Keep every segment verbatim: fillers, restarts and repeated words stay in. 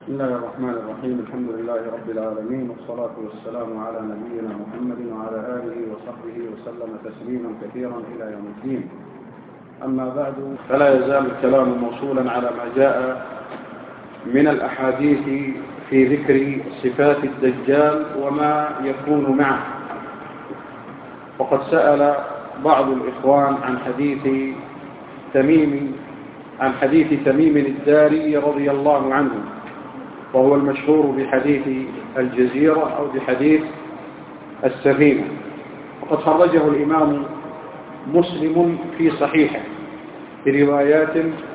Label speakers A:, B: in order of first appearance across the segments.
A: بسم الله الرحمن الرحيم. الحمد لله رب العالمين، والصلاة والسلام على نبينا محمد وعلى آله وصحبه وسلم تسليما كثيرا إلى يوم الدين. أما بعد، فلا يزال الكلام موصولا على ما جاء من الأحاديث في ذكر صفات الدجال وما يكون معه. وقد سأل بعض الإخوان عن حديث تميم عن حديث تميم الداري رضي الله عنه، وهو المشهور بحديث الجزيرة أو بحديث السفينة، وقد خرجه الإمام مسلم في صحيحه بروايات،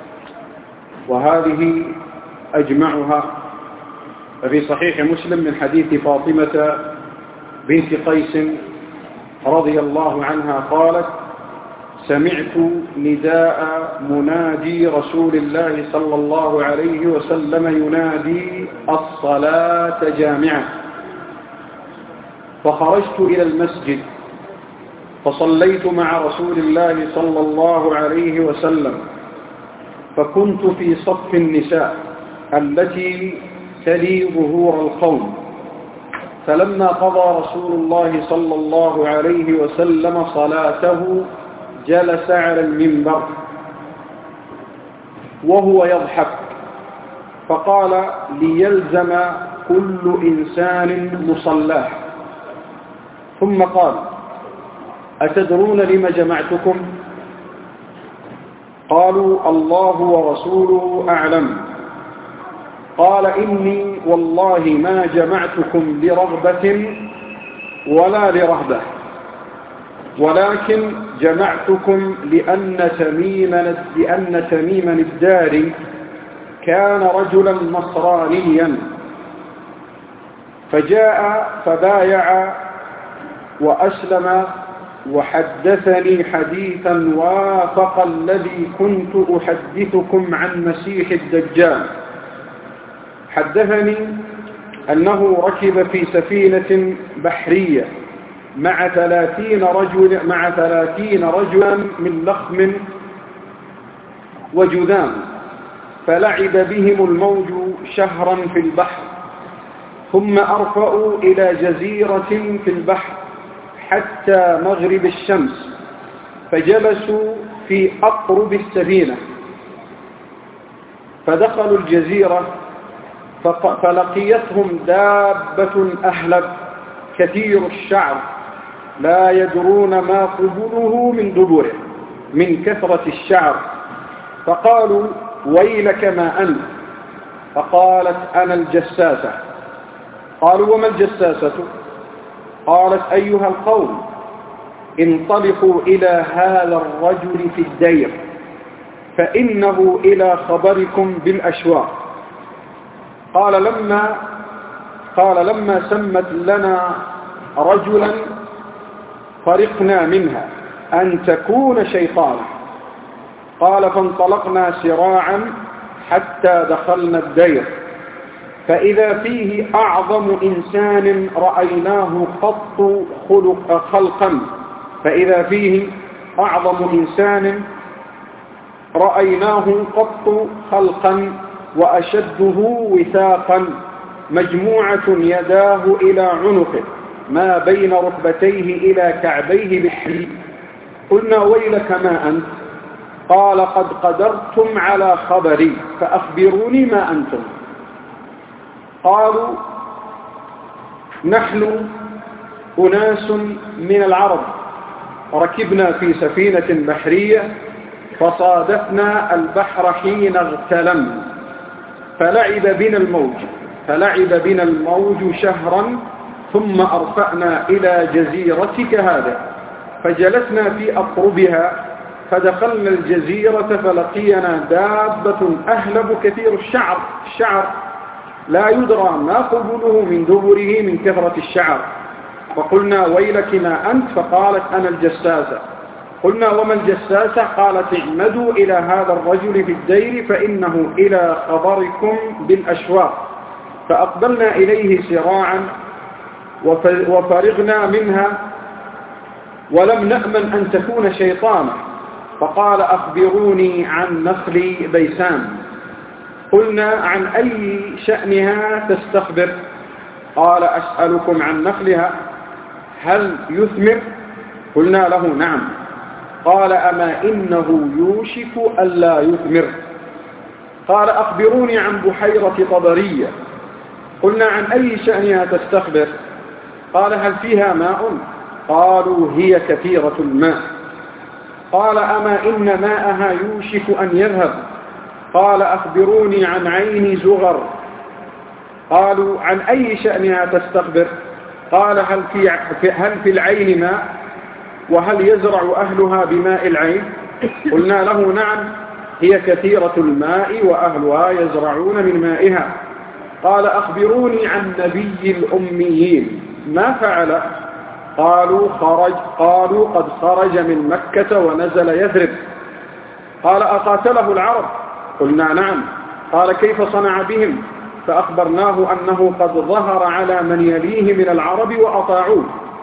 A: وهذه أجمعها في صحيح مسلم من حديث فاطمة بنت قيس رضي الله عنها قالت: سمعت نداء منادي رسول الله صلى الله عليه وسلم ينادي الصلاة جامعة، فخرجت إلى المسجد فصليت مع رسول الله صلى الله عليه وسلم، فكنت في صف النساء التي تلي ظهور القوم، فلما قضى رسول الله صلى الله عليه وسلم صلاته جلس على المنبر وهو يضحك، فقال: ليلزم كل إنسان مصلاه. ثم قال: أتدرون لم جمعتكم؟ قالوا: الله ورسوله أعلم. قال: إني والله ما جمعتكم لرغبة ولا لرهبة، ولكن جمعتكم لأن تميما لأن تميما الداري كان رجلا نصرانيا، فجاء فبايع وأسلم، وحدثني حديثا وافق الذي كنت أحدثكم عن مسيح الدجال. حدثني أنه ركب في سفينة بحرية مع ثلاثين رجل مع ثلاثين رجلا من لخم وجذام، فلعب بهم الموج شهرا في البحر، ثم أرفأوا إلى جزيرة في البحر حتى مغرب الشمس، فجلسوا في أقرب السفينة، فدخلوا الجزيرة فلقيتهم دابة أهلب كثير الشعر لا يدرون ما قبله من دبره من كثرة الشعر، فقالوا: ويلك ما أنت؟ فقالت: أنا الجساسة. قالوا: وما الجساسة؟ قالت: أيها القوم، انطلقوا إلى هذا الرجل في الدير، فإنه إلى خبركم بالأشواق. قال لما قال لما سمت لنا رجلا فرقنا منها أن تكون شيطانا. قال: فانطلقنا سراعا حتى دخلنا الدير، فإذا فيه أعظم إنسان رأيناه قط خلق خلقا فإذا فيه أعظم إنسان رأيناه قط خلقا وأشده وثاقا، مجموعة يداه إلى عنقه ما بين ركبتيه إلى كعبيه بالحديد. قلنا: ويلك ما أنت؟ قال: قد قدرتم على خبري، فأخبروني ما أنتم. قالوا: نحن أناس من العرب ركبنا في سفينة بحرية، فصادفنا البحر حين اغتلم، فلعب بنا الموج فلعب بنا الموج شهرا، ثم أرفأنا إلى جزيرتك هذا، فجلسنا في أقربها، فدخلنا الجزيرة فلقينا دابة أهلب كثير الشعر الشعر لا يدرى ما قبله من دبره من كثرة الشعر، فقلنا: ويلك ما أنت؟ فقالت: أنا الجساسة. قلنا: وما الجساسة؟ قالت: اعمدوا إلى هذا الرجل في الدير، فإنه إلى خبركم بالأشواق. فأقبلنا إليه سراعا وفرغنا منها، ولم نأمن أن تكون شيطانا، فقال: أخبروني عن نخل بيسان. قلنا عن أي شأنها تستخبر؟ قال أسألكم عن نخلها هل يثمر؟ قلنا له نعم. قال أما إنه يوشك ألا يثمر. قال أخبروني عن بحيرة طبرية. قلنا عن أي شأنها تستخبر؟ قال هل فيها ماء؟ قالوا هي كثيرة الماء. قال أما إن ماءها يوشك أن يذهب. قال أخبروني عن عين زغر. قالوا عن أي شأنها تستخبر؟ قال هل في, هل في العين ماء؟ وهل يزرع أهلها بماء العين؟ قلنا له نعم، هي كثيرة الماء وأهلها يزرعون من مائها. قال أخبروني عن نبي الأميين ما فعل؟ قالوا خرج قالوا قد خرج من مكة ونزل يثرب. قال أقاتله العرب؟ قلنا نعم. قال كيف صنع بهم؟ فأخبرناه أنه قد ظهر على من يليه من العرب وأطاعوه.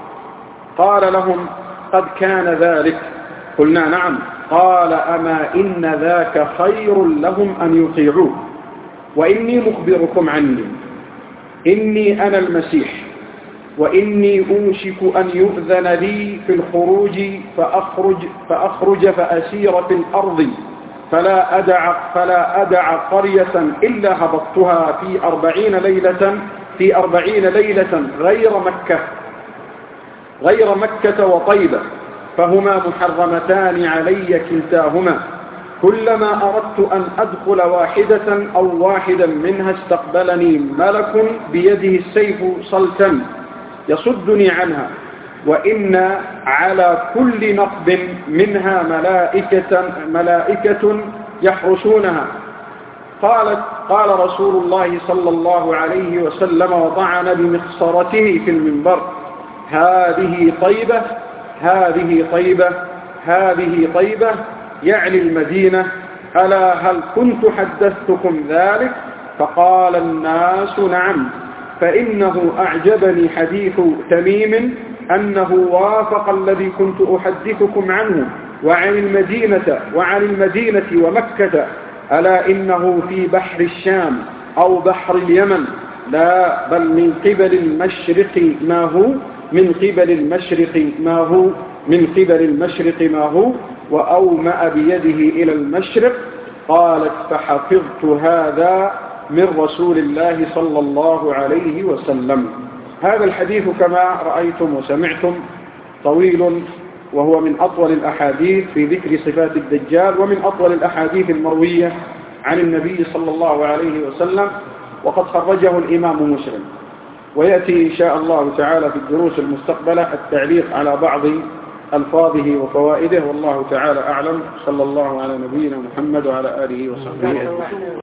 A: قال لهم قد كان ذلك؟ قلنا نعم. قال أما إن ذاك خير لهم أن يطيعوه. وإني مخبركم عني، إني أنا المسيح، وإني أوشك أن يؤذن لي في الخروج فأخرج, فأخرج فأسير في الأرض فلا أدع, فلا أدع قرية إلا هبطتها في أربعين ليلة في أربعين ليلة غير مكة غير مكة وطيبة، فهما محرمتان علي كلتاهما. كلما أردت أن أدخل واحدة أو واحدا منها استقبلني ملك بيده السيف صلتا يصدني عنها، وإن على كل نقب منها ملائكة, ملائكة يحرسونها. قالت قال رسول الله صلى الله عليه وسلم وطعن بمخصرته في المنبر: هذه طيبة هذه طيبة هذه طيبة، يعني المدينة. ألا هل كنت حدثتكم ذلك؟ فقال الناس نعم. فإنه أعجبني حديث تميم أنه وافق الذي كنت أحدثكم عنه وعن المدينة وعن المدينة ومكة. ألا إنه في بحر الشام أو بحر اليمن، لا بل من قبل المشرق ما هو من قبل المشرق ما هو من قبل المشرق ما هو وأومأ بيده إلى المشرق. قالت فحفظت هذا من رسول الله صلى الله عليه وسلم. هذا الحديث كما رأيتم وسمعتم طويل، وهو من أطول الأحاديث في ذكر صفات الدجال، ومن أطول الأحاديث المروية عن النبي صلى الله عليه وسلم، وقد خرجه الإمام مسلم. ويأتي إن شاء الله تعالى في الدروس المستقبلة التعليق على بعض ألفاظه وفوائده، والله تعالى أعلم. صلى الله على نبينا محمد وعلى آله وصحبه أجمعين.